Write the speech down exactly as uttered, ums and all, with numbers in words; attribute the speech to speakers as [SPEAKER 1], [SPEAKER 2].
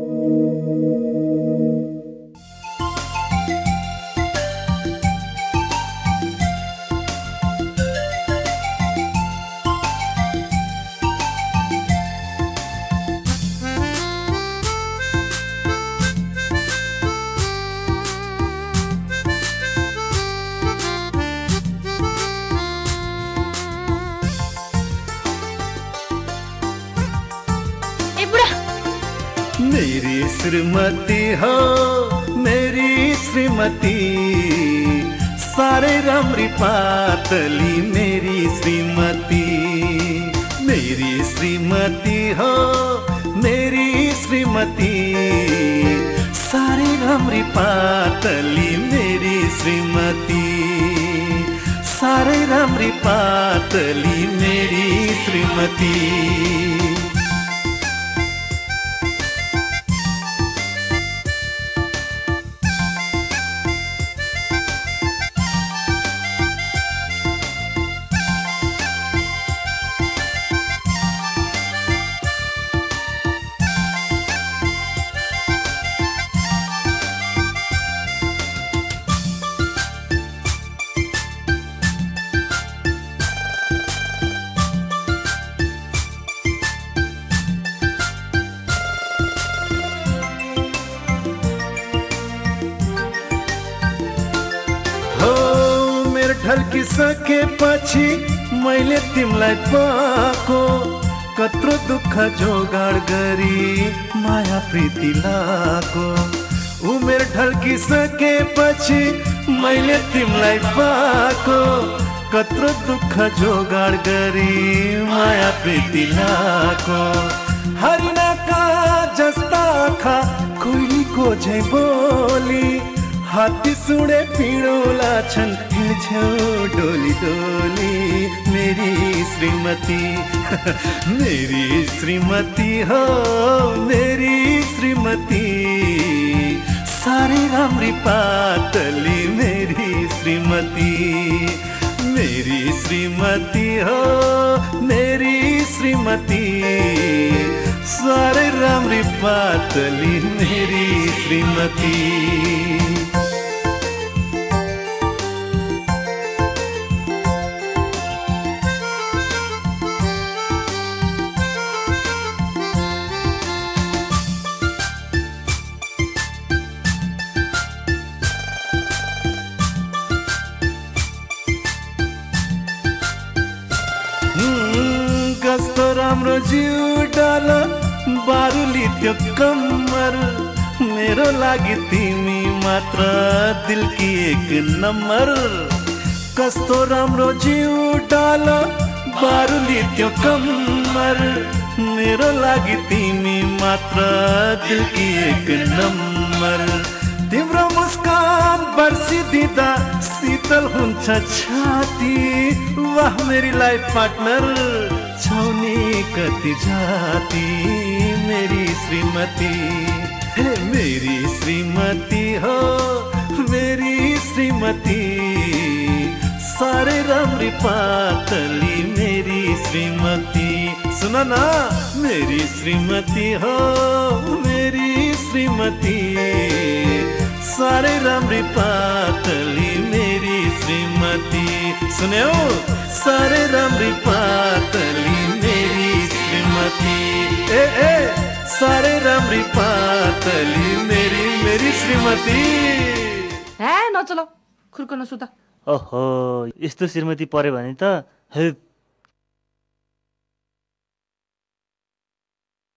[SPEAKER 1] मेरी श्रीमती हो मेरी श्रीमती, सारे रामरी पातली मेरी श्रीमती। मेरी श्रीमती हो मेरी श्रीमती, सारे रामरी पातली मेरी श्रीमती। सारे रामरी पातली मेरी श्रीमती। ढल्किसके पछि मैले तिमलाई पाको, कत्रो दुःख जोगाड गरी माया प्रीति लाको। उमेर ढल्किसके पछि मैले तिमलाई पाको, कत्रो दुःख जोगाड गरी माया प्रीति लाको। हरिणाका जस्ता आँखा कोइलीको झैं बोली, हात्ती सुडे पिँडोला छन् हिँड्छौ डोली डोली। मेरी श्रीमती मेरी श्रीमती हो मेरी श्रीमती, सारी राम्री पातली मेरी श्रीमती। मेरी श्रीमती हो मेरी श्रीमती, सारी राम्री पातली मेरी श्रीमती। कस्तो राम्रो जिउ डाल बारुली त्यो कम्मर, मेरो लागि तिमी मात्र दिलकी एक नम्बर। कस्तो राम्रो जिउ डाल बारुली त्यो कम्मर, मेरो लागि तिमी मात्र दिलकी एक नम्बर। तिम्रो मुस्कान बर्सिदिँदा शीतल हुन्छ छाती, वाह मेरी लाइफ पार्टनर छौनी कति जाती। मेरी श्रीमती हे मेरी श्रीमती हो मेरी श्रीमती, सारे राम्री पातली मेरी श्रीमती। सुन ना मेरी श्रीमती हो मेरी श्रीमती, सारे राम्री पातली मेरी श्रीमती। सुन्यौ सारे राम्री पातली मेरी श्रीमती। ए ए सारे राम्री पातली मेरी मेरी श्रीमती।
[SPEAKER 2] ए नचलो खुर्को नसुता।
[SPEAKER 3] ओहो यस्तो श्रीमती पर्यो भने त